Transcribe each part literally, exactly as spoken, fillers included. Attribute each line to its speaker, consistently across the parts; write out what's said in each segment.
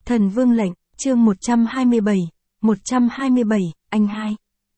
Speaker 1: Thần Vương lệnh, chương một trăm hai mươi bảy, một trăm hai mươi bảy, anh hai.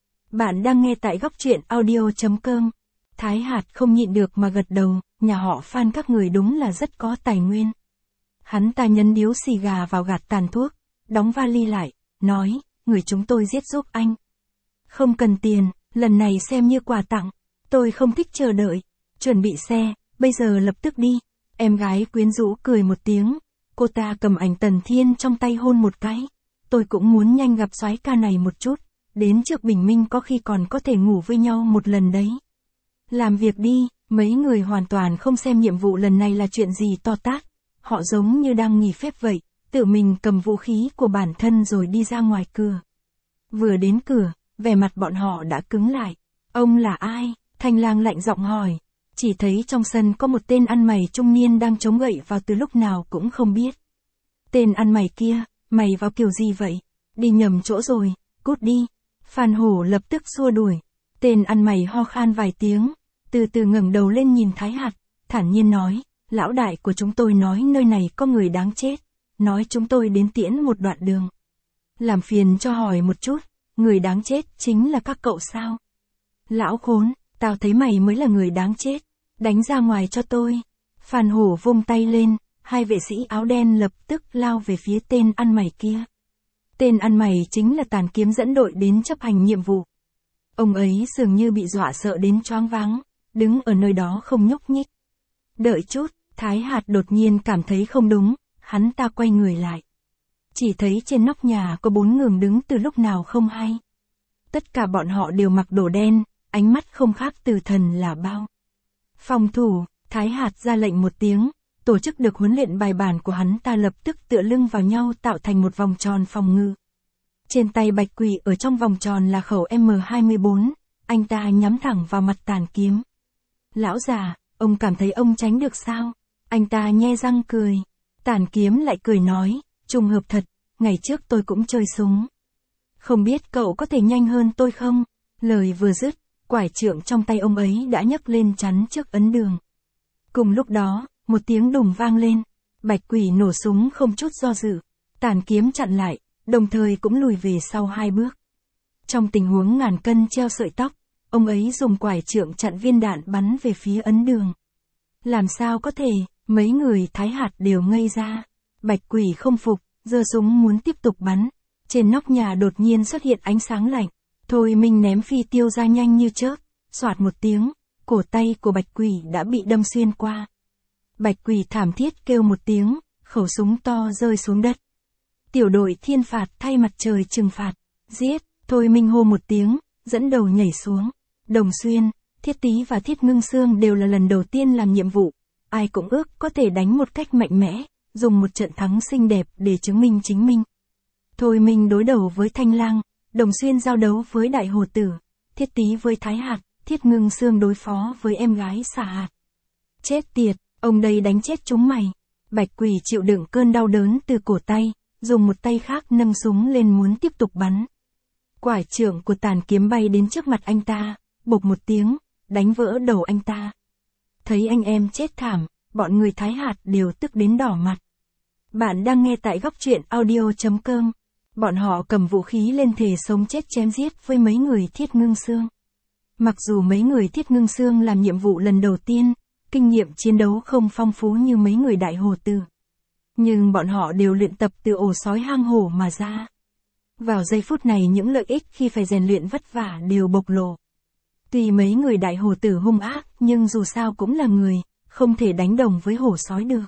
Speaker 1: Bạn đang nghe tại góc truyện audio chấm com. Thái Hạt không nhịn được mà gật đầu, nhà họ Phan các người đúng là rất có tài nguyên. Hắn ta nhấn điếu xì gà vào gạt tàn thuốc, đóng vali lại, nói, người chúng tôi giết giúp anh. Không cần tiền, lần này xem như quà tặng, tôi không thích chờ đợi, chuẩn bị xe, bây giờ lập tức đi. Em gái quyến rũ cười một tiếng, cô ta cầm ảnh Tần Thiên trong tay hôn một cái. Tôi cũng muốn nhanh gặp soái ca này một chút, đến trước bình minh có khi còn có thể ngủ với nhau một lần đấy. Làm việc đi, mấy người hoàn toàn không xem nhiệm vụ lần này là chuyện gì to tát. Họ giống như đang nghỉ phép vậy, tự mình cầm vũ khí của bản thân rồi đi ra ngoài cửa. Vừa đến cửa, vẻ mặt bọn họ đã cứng lại. Ông là ai? Thanh Lang lạnh giọng hỏi. Chỉ thấy trong sân có một tên ăn mày trung niên đang chống gậy vào từ lúc nào cũng không biết. Tên ăn mày kia, mày vào kiểu gì vậy? Đi nhầm chỗ rồi, cút đi. Phan Hổ lập tức xua đuổi. Tên ăn mày ho khan vài tiếng, từ từ ngẩng đầu lên nhìn Thái Hạt, thản nhiên nói, lão đại của chúng tôi nói nơi này có người đáng chết, nói chúng tôi đến tiễn một đoạn đường. Làm phiền cho hỏi một chút, người đáng chết chính là các cậu sao? Lão khốn, tao thấy mày mới là người đáng chết, đánh ra ngoài cho tôi. Phan Hổ vung tay lên, hai vệ sĩ áo đen lập tức lao về phía tên ăn mày kia. Tên ăn mày chính là Tàn Kiếm dẫn đội đến chấp hành nhiệm vụ. Ông ấy dường như bị dọa sợ đến choáng váng, đứng ở nơi đó không nhúc nhích. Đợi chút, Thái Hạt đột nhiên cảm thấy không đúng, hắn ta quay người lại. Chỉ thấy trên nóc nhà có bốn người đứng từ lúc nào không hay. Tất cả bọn họ đều mặc đồ đen, ánh mắt không khác từ thần là bao. Phòng thủ, Thái Hạt ra lệnh một tiếng, tổ chức được huấn luyện bài bản của hắn ta lập tức tựa lưng vào nhau tạo thành một vòng tròn phòng ngự. Trên tay Bạch Quỷ ở trong vòng tròn là khẩu M hai mươi bốn, anh ta nhắm thẳng vào mặt Tàn Kiếm. Lão già, ông cảm thấy ông tránh được sao? Anh ta nhe răng cười. Tàn Kiếm lại cười nói, trùng hợp thật, ngày trước tôi cũng chơi súng. Không biết cậu có thể nhanh hơn tôi không? Lời vừa dứt, quải trượng trong tay ông ấy đã nhấc lên chắn trước ấn đường. Cùng lúc đó, một tiếng đùng vang lên, Bạch Quỷ nổ súng không chút do dự, Tàn Kiếm chặn lại, đồng thời cũng lùi về sau hai bước. Trong tình huống ngàn cân treo sợi tóc, ông ấy dùng quải trượng chặn viên đạn bắn về phía ấn đường. Làm sao có thể, mấy người Thái Hạt đều ngây ra. Bạch Quỷ không phục, giơ súng muốn tiếp tục bắn. Trên nóc nhà đột nhiên xuất hiện ánh sáng lạnh. Thôi Minh ném phi tiêu ra nhanh như chớp, xoạt một tiếng, cổ tay của Bạch Quỷ đã bị đâm xuyên qua. Bạch Quỷ thảm thiết kêu một tiếng, khẩu súng to rơi xuống đất. Tiểu đội thiên phạt thay mặt trời trừng phạt, giết, Thôi Minh hô một tiếng, dẫn đầu nhảy xuống. Đồng Xuyên, Thiết Tý và Thiết Ngưng Xương đều là lần đầu tiên làm nhiệm vụ, ai cũng ước có thể đánh một cách mạnh mẽ, dùng một trận thắng xinh đẹp để chứng minh chính mình. Thôi Minh đối đầu với Thanh Lang, Đồng Xuyên giao đấu với Đại Hồ Tử, Thiết Tý với Thái Hạt, Thiết Ngưng Xương đối phó với em gái Xà Hạt. Chết tiệt, ông đây đánh chết chúng mày. Bạch Quỷ chịu đựng cơn đau đớn từ cổ tay, dùng một tay khác nâng súng lên muốn tiếp tục bắn. Quải trượng của Tàn Kiếm bay đến trước mặt anh ta, bộc một tiếng, đánh vỡ đầu anh ta. Thấy anh em chết thảm, bọn người Thái Hạt đều tức đến đỏ mặt. Bạn đang nghe tại góc truyện audio chấm com. Bọn họ cầm vũ khí lên thề sống chết chém giết với mấy người Thiết Ngưng Xương. Mặc dù mấy người Thiết Ngưng Xương làm nhiệm vụ lần đầu tiên, kinh nghiệm chiến đấu không phong phú như mấy người Đại Hồ Tử. Nhưng bọn họ đều luyện tập từ ổ sói hang hổ mà ra. Vào giây phút này những lợi ích khi phải rèn luyện vất vả đều bộc lộ. Tuy mấy người Đại Hồ Tử hung ác, nhưng dù sao cũng là người, không thể đánh đồng với hổ sói được.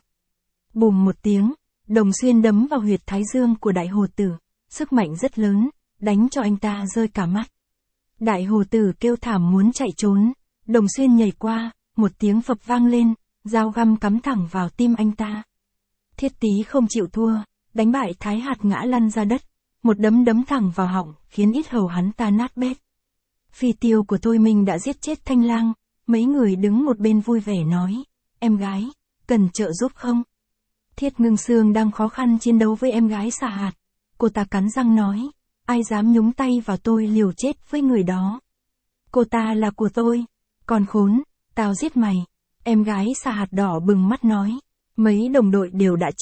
Speaker 1: Bùm một tiếng, Đồng Xuyên đấm vào huyệt thái dương của Đại Hồ Tử, sức mạnh rất lớn, đánh cho anh ta rơi cả mắt. Đại Hồ Tử kêu thảm muốn chạy trốn, Đồng Xuyên nhảy qua, một tiếng phập vang lên, dao găm cắm thẳng vào tim anh ta. Thiết Tý không chịu thua, đánh bại Thái Hạt ngã lăn ra đất, một đấm đấm thẳng vào họng, khiến yết hầu hắn ta nát bét. Phi tiêu của Thôi Minh đã giết chết Thanh Lang, mấy người đứng một bên vui vẻ nói, em gái, cần trợ giúp không? Thiết Ngưng Xương đang khó khăn chiến đấu với em gái Xà Hạt, cô ta cắn răng nói, ai dám nhúng tay vào tôi liều chết với người đó. Cô ta là của tôi, còn khốn, tao giết mày. Em gái Xà Hạt đỏ bừng mắt nói, mấy đồng đội đều đã chết,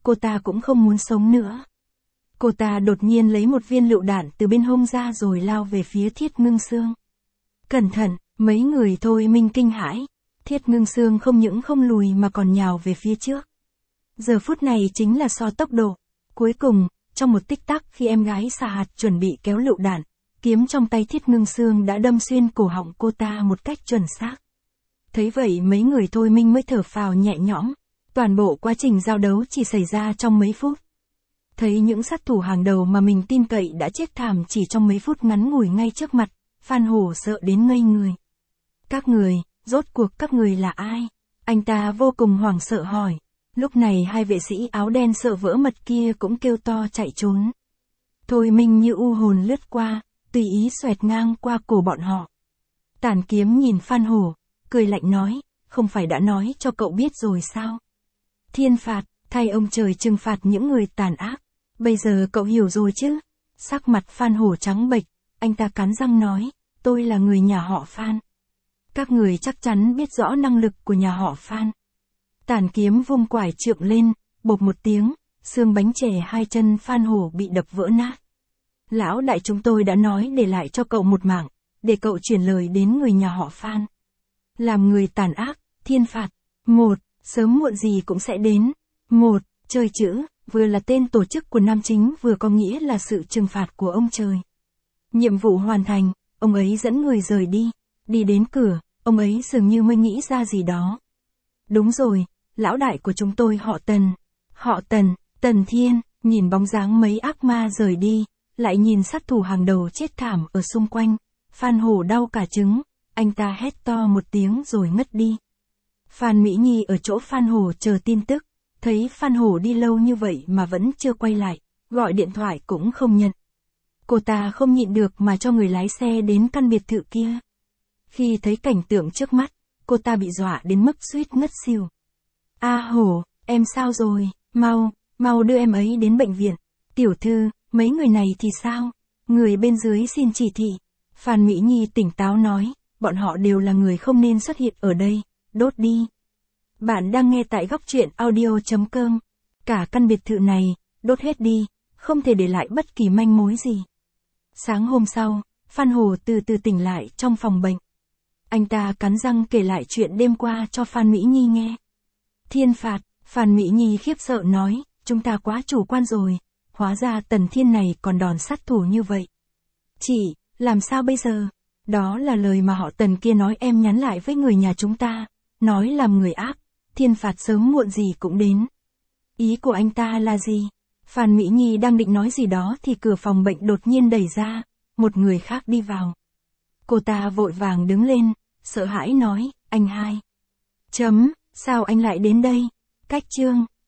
Speaker 1: cô ta cũng không muốn sống nữa. Cô ta đột nhiên lấy một viên lựu đạn từ bên hông ra rồi lao về phía Thiết Ngưng Sương. Cẩn thận, mấy người thôi minh kinh hãi. Thiết Ngưng Sương không những không lùi mà còn nhào về phía trước. Giờ phút này chính là so tốc độ. Cuối cùng, trong một tích tắc khi em gái xà hạt chuẩn bị kéo lựu đạn, kiếm trong tay Thiết Ngưng Sương đã đâm xuyên cổ họng cô ta một cách chuẩn xác. Thấy vậy mấy người thôi minh mới thở phào nhẹ nhõm. Toàn bộ quá trình giao đấu chỉ xảy ra trong mấy phút. Thấy những sát thủ hàng đầu mà mình tin cậy đã chết thảm chỉ trong mấy phút ngắn ngủi ngay trước mặt, Phan Hổ sợ đến ngây người. Các người, rốt cuộc các người là ai? Anh ta vô cùng hoảng sợ hỏi. Lúc này hai vệ sĩ áo đen sợ vỡ mật kia cũng kêu to chạy trốn. Thôi minh như u hồn lướt qua, tùy ý xoẹt ngang qua cổ bọn họ. Tản Kiếm nhìn Phan Hổ, cười lạnh nói, không phải đã nói cho cậu biết rồi sao? Thiên phạt, thay ông trời trừng phạt những người tàn ác. Bây giờ cậu hiểu rồi chứ? Sắc mặt Phan Hổ trắng bệch, anh ta cắn răng nói, tôi là người nhà họ Phan. Các người chắc chắn biết rõ năng lực của nhà họ Phan. Tản Kiếm vung quải trượng lên, bộp một tiếng, xương bánh chè hai chân Phan Hổ bị đập vỡ nát. Lão đại chúng tôi đã nói để lại cho cậu một mảng, để cậu truyền lời đến người nhà họ Phan. Làm người tàn ác, thiên phạt. Một, sớm muộn gì cũng sẽ đến. Một, chơi chữ, vừa là tên tổ chức của Nam Chính vừa có nghĩa là sự trừng phạt của ông trời. Nhiệm vụ hoàn thành, ông ấy dẫn người rời đi. Đi đến cửa, ông ấy dường như mới nghĩ ra gì đó. Đúng rồi, lão đại của chúng tôi họ Tần. Họ Tần, Tần Thiên, nhìn bóng dáng mấy ác ma rời đi, lại nhìn sát thủ hàng đầu chết thảm ở xung quanh. Phan Hổ đau cả trứng, anh ta hét to một tiếng rồi ngất đi. Phan Mỹ Nhi ở chỗ Phan Hổ chờ tin tức, thấy Phan Hổ đi lâu như vậy mà vẫn chưa quay lại, gọi điện thoại cũng không nhận. Cô ta không nhịn được mà cho người lái xe đến căn biệt thự kia. Khi thấy cảnh tượng trước mắt, cô ta bị dọa đến mức suýt ngất xỉu. A Hổ, em sao rồi, mau, mau đưa em ấy đến bệnh viện. Tiểu thư, mấy người này thì sao? Người bên dưới xin chỉ thị. Phan Mỹ Nhi tỉnh táo nói, bọn họ đều là người không nên xuất hiện ở đây, đốt đi. Bạn đang nghe tại góc truyện audio chấm com. Cả căn biệt thự này, đốt hết đi, không thể để lại bất kỳ manh mối gì. Sáng hôm sau, Phan Hổ từ từ tỉnh lại trong phòng bệnh. Anh ta cắn răng kể lại chuyện đêm qua cho Phan Mỹ Nhi nghe. Thiên phạt, Phan Mỹ Nhi khiếp sợ nói, chúng ta quá chủ quan rồi, hóa ra Tần Thiên này còn đòn sát thủ như vậy. Chị, làm sao bây giờ? Đó là lời mà họ Tần kia nói em nhắn lại với người nhà chúng ta, nói làm người ác, thiên phạt sớm muộn gì cũng đến. Ý của anh ta là gì? Phan Mỹ Nhi đang định nói gì đó thì cửa phòng bệnh đột nhiên đẩy ra, một người khác đi vào. Cô ta vội vàng đứng lên, sợ hãi nói, anh hai. Chấm, sao anh lại đến đây? Cách chương.